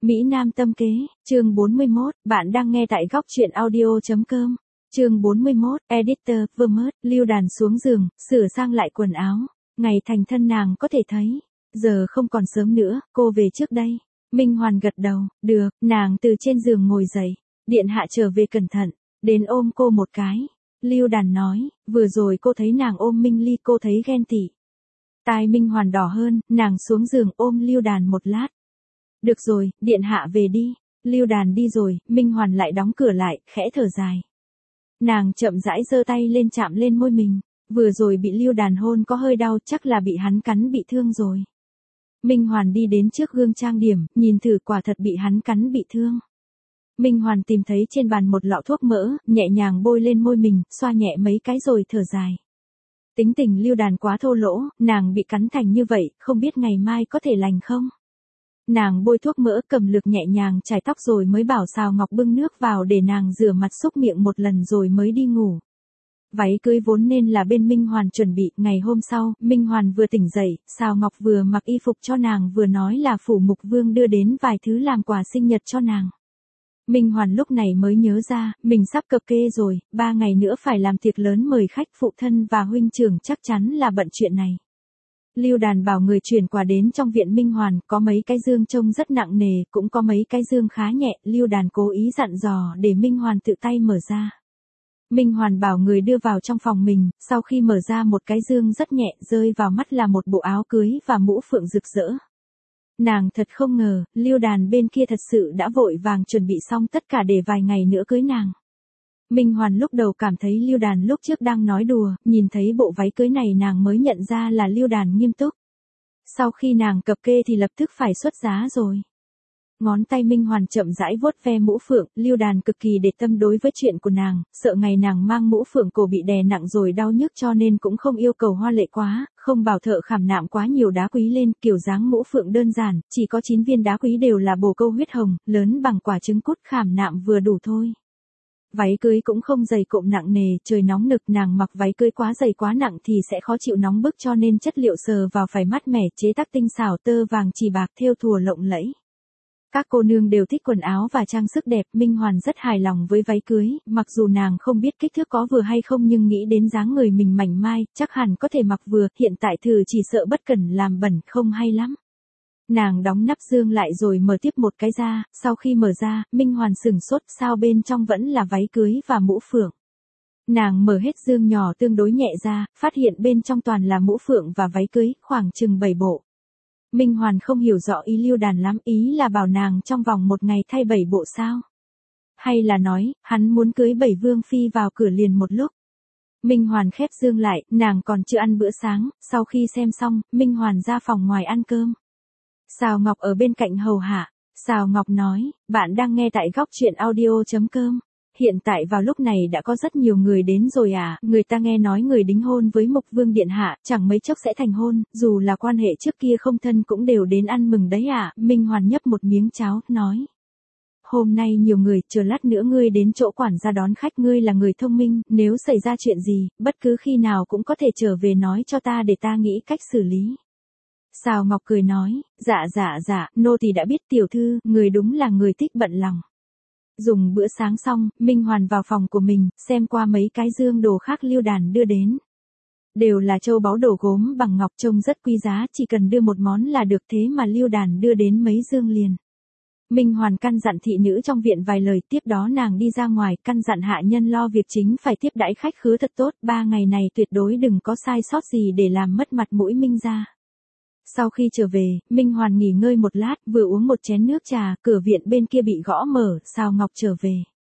Mỹ Nam tâm kế, chương 41, bạn đang nghe tại góc truyện audio.com. Chương 41, Editor, Vermont, Lưu Đàn xuống giường, sửa sang lại quần áo. Ngày thành thân nàng có thể thấy. Giờ không còn sớm nữa, cô về trước đây. Minh Hoàn gật đầu, được, nàng từ trên giường ngồi dậy. Điện hạ trở về cẩn thận, đến ôm cô một cái. Lưu Đàn nói, vừa rồi cô thấy nàng ôm Minh Ly cô thấy ghen tị. Tai Minh Hoàn đỏ hơn, nàng xuống giường ôm Lưu Đàn một lát. Được rồi, điện hạ về đi. Lưu Đàn đi rồi, Minh Hoàn lại đóng cửa lại, khẽ thở dài. Nàng chậm rãi giơ tay lên chạm lên môi mình. Vừa rồi bị Lưu Đàn hôn có hơi đau, chắc là bị hắn cắn bị thương rồi. Minh Hoàn đi đến trước gương trang điểm, nhìn thử quả thật bị hắn cắn bị thương. Minh Hoàn tìm thấy trên bàn một lọ thuốc mỡ, nhẹ nhàng bôi lên môi mình, xoa nhẹ mấy cái rồi thở dài. Tính tình Lưu Đàn quá thô lỗ, nàng bị cắn thành như vậy, không biết ngày mai có thể lành không? Nàng bôi thuốc mỡ cầm lược nhẹ nhàng chải tóc rồi mới bảo Sào Ngọc bưng nước vào để nàng rửa mặt xúc miệng một lần rồi mới đi ngủ. Váy cưới vốn nên là bên Minh Hoàn chuẩn bị, ngày hôm sau, Minh Hoàn vừa tỉnh dậy, Sào Ngọc vừa mặc y phục cho nàng vừa nói là phủ mục vương đưa đến vài thứ làm quà sinh nhật cho nàng. Minh Hoàn lúc này mới nhớ ra, mình sắp cập kê rồi, 3 ngày nữa phải làm tiệc lớn mời khách phụ thân và huynh trưởng chắc chắn là bận chuyện này. Lưu Đàn bảo người chuyển quà đến trong viện Minh Hoàn, có mấy cái dương trông rất nặng nề, cũng có mấy cái dương khá nhẹ, Lưu Đàn cố ý dặn dò để Minh Hoàn tự tay mở ra. Minh Hoàn bảo người đưa vào trong phòng mình, sau khi mở ra một cái dương rất nhẹ, rơi vào mắt là một bộ áo cưới và mũ phượng rực rỡ. Nàng thật không ngờ, Lưu Đàn bên kia thật sự đã vội vàng chuẩn bị xong tất cả để vài ngày nữa cưới nàng. Minh Hoàn lúc đầu cảm thấy Lưu Đàn lúc trước đang nói đùa, nhìn thấy bộ váy cưới này nàng mới nhận ra là Lưu Đàn nghiêm túc. Sau khi nàng cập kê thì lập tức phải xuất giá rồi. Ngón tay Minh Hoàn chậm rãi vuốt ve mũ phượng, Lưu Đàn cực kỳ để tâm đối với chuyện của nàng, sợ ngày nàng mang mũ phượng cổ bị đè nặng rồi đau nhức cho nên cũng không yêu cầu hoa lệ quá, không bảo thợ khảm nạm quá nhiều đá quý lên, kiểu dáng mũ phượng đơn giản, chỉ có 9 viên đá quý đều là bồ câu huyết hồng, lớn bằng quả trứng cút khảm nạm vừa đủ thôi. Váy cưới cũng không dày cộm nặng nề, trời nóng nực nàng mặc váy cưới quá dày quá nặng thì sẽ khó chịu nóng bức cho nên chất liệu sờ vào phải mát mẻ, chế tác tinh xảo, tơ vàng chỉ bạc thêu thùa lộng lẫy. Các cô nương đều thích quần áo và trang sức đẹp, Minh Hoàn rất hài lòng với váy cưới, mặc dù nàng không biết kích thước có vừa hay không nhưng nghĩ đến dáng người mình mảnh mai, chắc hẳn có thể mặc vừa, hiện tại thử chỉ sợ bất cẩn làm bẩn không hay lắm. Nàng đóng nắp dương lại rồi mở tiếp một cái ra, sau khi mở ra, Minh Hoàn sửng sốt sao bên trong vẫn là váy cưới và mũ phượng. Nàng mở hết dương nhỏ tương đối nhẹ ra, phát hiện bên trong toàn là mũ phượng và váy cưới, khoảng chừng 7 bộ. Minh Hoàn không hiểu rõ ý Lưu Đàn lắm, ý là bảo nàng trong vòng một ngày thay 7 bộ sao? Hay là nói, hắn muốn cưới 7 vương phi vào cửa liền một lúc? Minh Hoàn khép dương lại, nàng còn chưa ăn bữa sáng, sau khi xem xong, Minh Hoàn ra phòng ngoài ăn cơm. Sào Ngọc ở bên cạnh hầu hạ. Sào Ngọc nói, bạn đang nghe tại góc truyện audio.com. Hiện tại vào lúc này đã có rất nhiều người đến rồi à, người ta nghe nói người đính hôn với Mục Vương Điện Hạ, chẳng mấy chốc sẽ thành hôn, dù là quan hệ trước kia không thân cũng đều đến ăn mừng đấy à, Minh Hoàn nhấp một miếng cháo, nói. Hôm nay nhiều người, chờ lát nữa ngươi đến chỗ quản gia đón khách, ngươi là người thông minh, nếu xảy ra chuyện gì, bất cứ khi nào cũng có thể trở về nói cho ta để ta nghĩ cách xử lý. Sào Ngọc cười nói, dạ, nô tỳ đã biết tiểu thư, người đúng là người thích bận lòng. Dùng bữa sáng xong, Minh Hoàn vào phòng của mình, xem qua mấy cái dương đồ khác Lưu Đàn đưa đến. Đều là châu báu đồ gốm bằng ngọc trông rất quý giá, chỉ cần đưa một món là được thế mà Lưu Đàn đưa đến mấy dương liền. Minh Hoàn căn dặn thị nữ trong viện vài lời, tiếp đó nàng đi ra ngoài, căn dặn hạ nhân lo việc chính phải tiếp đãi khách khứa thật tốt, 3 ngày này tuyệt đối đừng có sai sót gì để làm mất mặt mũi Minh gia. Sau khi trở về, Minh Hoàn nghỉ ngơi một lát, vừa uống một chén nước trà, cửa viện bên kia bị gõ mở, Sào Ngọc trở về.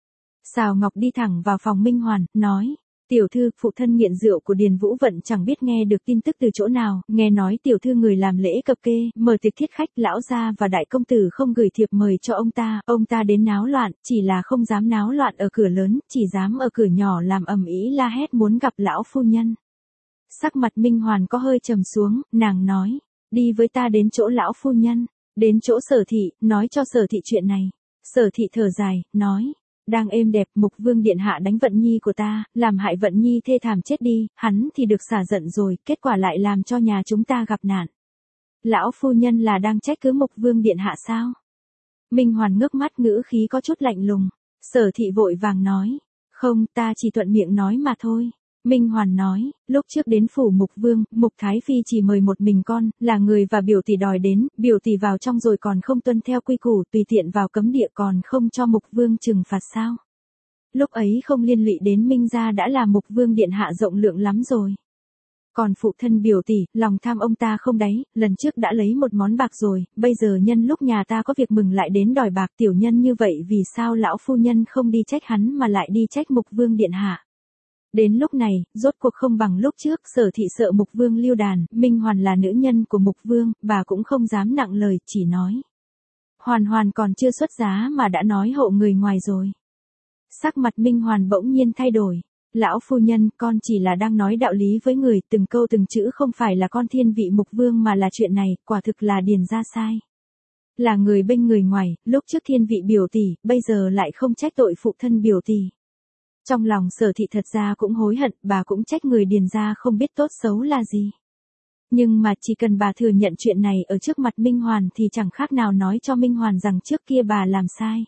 Sào Ngọc đi thẳng vào phòng Minh Hoàn, nói, tiểu thư, phụ thân nghiện rượu của Điền Vũ Vận chẳng biết nghe được tin tức từ chỗ nào, nghe nói tiểu thư người làm lễ cập kê, mở tiệc thiết khách, lão gia và đại công tử không gửi thiệp mời cho ông ta đến náo loạn, chỉ là không dám náo loạn ở cửa lớn, chỉ dám ở cửa nhỏ làm ầm ĩ la hét muốn gặp lão phu nhân. Sắc mặt Minh Hoàn có hơi trầm xuống, nàng nói. Đi với ta đến chỗ lão phu nhân, đến chỗ Sở thị, nói cho Sở thị chuyện này. Sở thị thở dài, nói, đang êm đẹp, Mục Vương Điện Hạ đánh Vận Nhi của ta, làm hại Vận Nhi thê thảm chết đi, hắn thì được xả giận rồi, kết quả lại làm cho nhà chúng ta gặp nạn. Lão phu nhân là đang trách cứ Mục Vương Điện Hạ sao? Minh Hoàn ngước mắt, ngữ khí có chút lạnh lùng. Sở Thị vội vàng nói. Không, ta chỉ thuận miệng nói mà thôi. Minh Hoàn nói, lúc trước đến phủ Mục Vương, Mục Thái Phi chỉ mời một mình con, là người và biểu tỷ đòi đến, biểu tỷ vào trong rồi còn không tuân theo quy củ, tùy tiện vào cấm địa còn không cho Mục Vương trừng phạt sao. Lúc ấy không liên lụy đến Minh gia đã là Mục Vương điện hạ rộng lượng lắm rồi. Còn phụ thân biểu tỷ, lòng tham ông ta không đáy, lần trước đã lấy một món bạc rồi, bây giờ nhân lúc nhà ta có việc mừng lại đến đòi bạc, tiểu nhân như vậy vì sao lão phu nhân không đi trách hắn mà lại đi trách Mục Vương điện hạ. Đến lúc này, rốt cuộc không bằng lúc trước, Sở Thị sợ Mục Vương lưu đàn, Minh Hoàn là nữ nhân của Mục Vương, bà cũng không dám nặng lời, chỉ nói. Hoàn Hoàn còn chưa xuất giá mà đã nói hộ người ngoài rồi. Sắc mặt Minh Hoàn bỗng nhiên thay đổi. Lão phu nhân, con chỉ là đang nói đạo lý với người, từng câu từng chữ không phải là con thiên vị Mục Vương mà là chuyện này, quả thực là điền ra sai. Là người bên người ngoài, lúc trước thiên vị biểu tỷ, bây giờ lại không trách tội phụ thân biểu tỷ. Trong lòng Sở Thị thật ra cũng hối hận, bà cũng trách người điền ra không biết tốt xấu là gì. Nhưng mà chỉ cần bà thừa nhận chuyện này ở trước mặt Minh Hoàn thì chẳng khác nào nói cho Minh Hoàn rằng trước kia bà làm sai.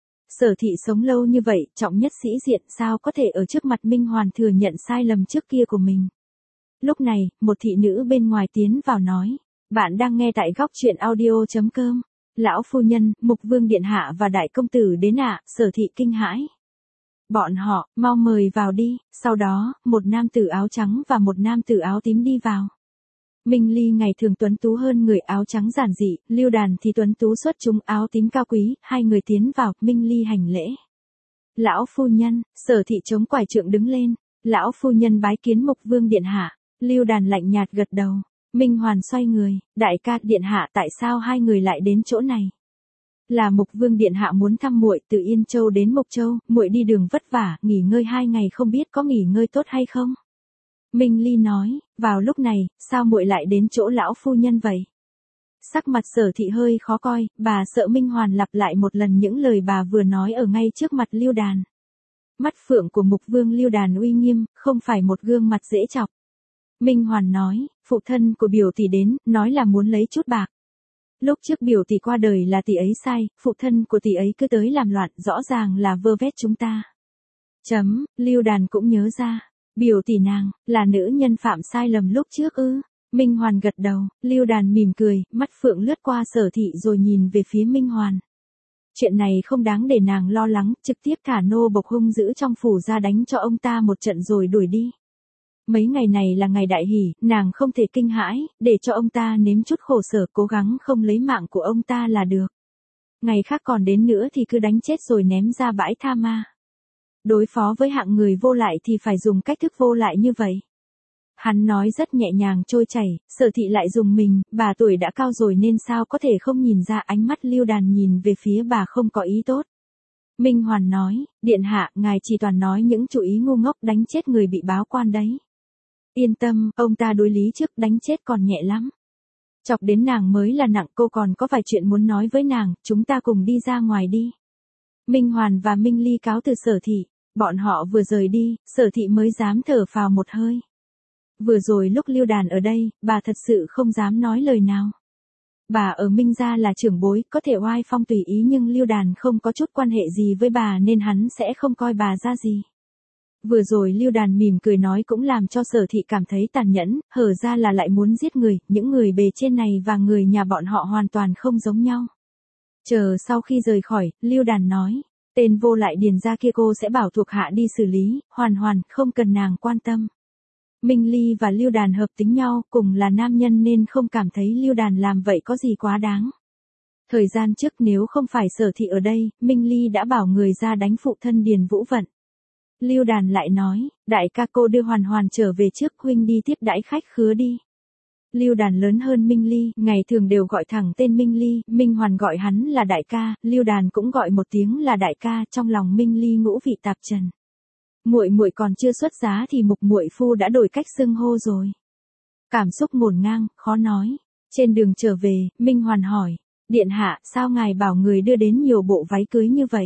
Sở Thị sống lâu như vậy, trọng nhất sĩ diện, sao có thể ở trước mặt Minh Hoàn thừa nhận sai lầm trước kia của mình. Lúc này, một thị nữ bên ngoài tiến vào nói, bạn đang nghe tại góc truyện audio.com. Lão phu nhân, Mục Vương điện hạ và đại công tử đến ạ. Sở Thị kinh hãi. Bọn họ, mau mời vào đi. Sau đó, một nam tử áo trắng và một nam tử áo tím đi vào. Minh Ly ngày thường tuấn tú hơn người áo trắng giản dị, Lưu Đàn thì tuấn tú xuất chúng áo tím cao quý, hai người tiến vào, Minh Ly hành lễ. Lão phu nhân, Sở Thị chống quải trượng đứng lên, lão phu nhân bái kiến Mục Vương điện hạ, Lưu Đàn lạnh nhạt gật đầu, Minh Hoàn xoay người, đại ca điện hạ tại sao hai người lại đến chỗ này? Là Mục Vương điện hạ muốn thăm muội, từ Yên Châu đến Mộc Châu, muội đi đường vất vả, nghỉ ngơi 2 ngày không biết có nghỉ ngơi tốt hay không? Minh Ly nói, vào lúc này, sao muội lại đến chỗ lão phu nhân vậy? Sắc mặt Sở Thị hơi khó coi, bà sợ Minh Hoàn lặp lại một lần những lời bà vừa nói ở ngay trước mặt Lưu Đàn. Mắt phượng của Mục Vương Lưu Đàn uy nghiêm, không phải một gương mặt dễ chọc. Minh Hoàn nói, phụ thân của biểu tỷ đến, nói là muốn lấy chút bạc. Lúc trước biểu tỷ qua đời là tỷ ấy sai, phụ thân của tỷ ấy cứ tới làm loạn, rõ ràng là vơ vét chúng ta. Lưu Đàn cũng nhớ ra, biểu tỷ nàng, là nữ nhân phạm sai lầm lúc trước ư. Minh Hoàn gật đầu, Lưu Đàn mỉm cười, mắt phượng lướt qua Sở Thị rồi nhìn về phía Minh Hoàn. Chuyện này không đáng để nàng lo lắng, trực tiếp thả nô bộc hung dữ trong phủ ra đánh cho ông ta một trận rồi đuổi đi. Mấy ngày này là ngày đại hỷ, nàng không thể kinh hãi, để cho ông ta nếm chút khổ sở, cố gắng không lấy mạng của ông ta là được. Ngày khác còn đến nữa thì cứ đánh chết rồi ném ra bãi tha ma. Đối phó với hạng người vô lại thì phải dùng cách thức vô lại như vậy. Hắn nói rất nhẹ nhàng trôi chảy, Sở Thị lại dùng mình, bà tuổi đã cao rồi nên sao có thể không nhìn ra. Ánh mắt Lưu Đàn nhìn về phía bà không có ý tốt. Minh Hoàn nói, điện hạ, ngài chỉ toàn nói những chủ ý ngu ngốc, đánh chết người bị báo quan đấy. Yên tâm, ông ta đối lý trước, đánh chết còn nhẹ lắm. Chọc đến nàng mới là nặng, cô còn có vài chuyện muốn nói với nàng, chúng ta cùng đi ra ngoài đi. Minh Hoàn và Minh Ly cáo từ Sở Thị, bọn họ vừa rời đi, Sở Thị mới dám thở phào một hơi. Vừa rồi lúc Lưu Đàn ở đây, bà thật sự không dám nói lời nào. Bà ở Minh gia là trưởng bối, có thể oai phong tùy ý nhưng Lưu Đàn không có chút quan hệ gì với bà nên hắn sẽ không coi bà ra gì. Vừa rồi Lưu Đàn mỉm cười nói cũng làm cho Sở Thị cảm thấy tàn nhẫn, hở ra là lại muốn giết người, những người bề trên này và người nhà bọn họ hoàn toàn không giống nhau. Chờ sau khi rời khỏi, Lưu Đàn nói, tên vô lại điền ra kia cô sẽ bảo thuộc hạ đi xử lý, hoàn không cần nàng quan tâm. Minh Ly và Lưu Đàn hợp tính nhau, cùng là nam nhân nên không cảm thấy Lưu Đàn làm vậy có gì quá đáng. Thời gian trước nếu không phải Sở Thị ở đây, Minh Ly đã bảo người ra đánh phụ thân Điền Vũ Vận. Lưu Đàn lại nói, đại ca cô đưa Hoàn trở về trước, huynh đi tiếp đãi khách khứa đi. Lưu Đàn lớn hơn Minh Ly, ngày thường đều gọi thẳng tên Minh Ly, Minh Hoàn gọi hắn là đại ca, Lưu Đàn cũng gọi một tiếng là đại ca, trong lòng Minh Ly ngũ vị tạp trần. Muội còn chưa xuất giá thì Mục muội phu đã đổi cách xưng hô rồi. Cảm xúc ngổn ngang, khó nói. Trên đường trở về, Minh Hoàn hỏi, điện hạ, sao ngài bảo người đưa đến nhiều bộ váy cưới như vậy?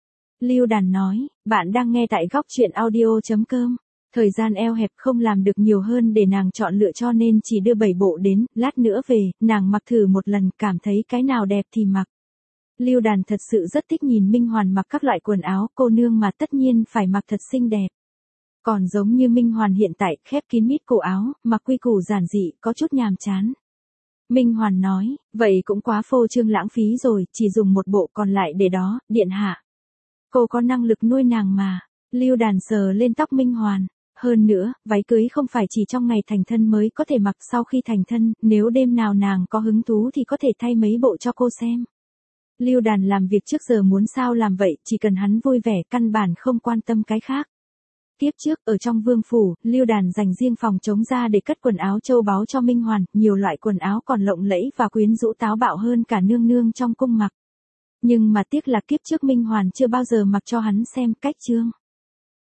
Lưu Đàn nói, bạn đang nghe tại góc truyện audio.com. Thời gian eo hẹp không làm được nhiều hơn để nàng chọn lựa cho nên chỉ đưa 7 bộ đến, lát nữa về, nàng mặc thử một lần, cảm thấy cái nào đẹp thì mặc. Lưu Đàn thật sự rất thích nhìn Minh Hoàn mặc các loại quần áo, cô nương mà tất nhiên phải mặc thật xinh đẹp. Còn giống như Minh Hoàn hiện tại, khép kín mít cổ áo, mặc quy củ giản dị, có chút nhàm chán. Minh Hoàn nói, vậy cũng quá phô trương lãng phí rồi, chỉ dùng một bộ còn lại để đó, điện hạ. Cô có năng lực nuôi nàng mà. Lưu Đàn sờ lên tóc Minh Hoàn. Hơn nữa, váy cưới không phải chỉ trong ngày thành thân mới có thể mặc, sau khi thành thân, nếu đêm nào nàng có hứng thú thì có thể thay mấy bộ cho cô xem. Lưu Đàn làm việc trước giờ muốn sao làm vậy, chỉ cần hắn vui vẻ, căn bản không quan tâm cái khác. Tiếp trước, ở trong vương phủ, Lưu Đàn dành riêng phòng trống ra để cất quần áo châu báu cho Minh Hoàn, nhiều loại quần áo còn lộng lẫy và quyến rũ táo bạo hơn cả nương nương trong cung mặc. Nhưng mà tiếc là kiếp trước Minh Hoàn chưa bao giờ mặc cho hắn xem, cách chương.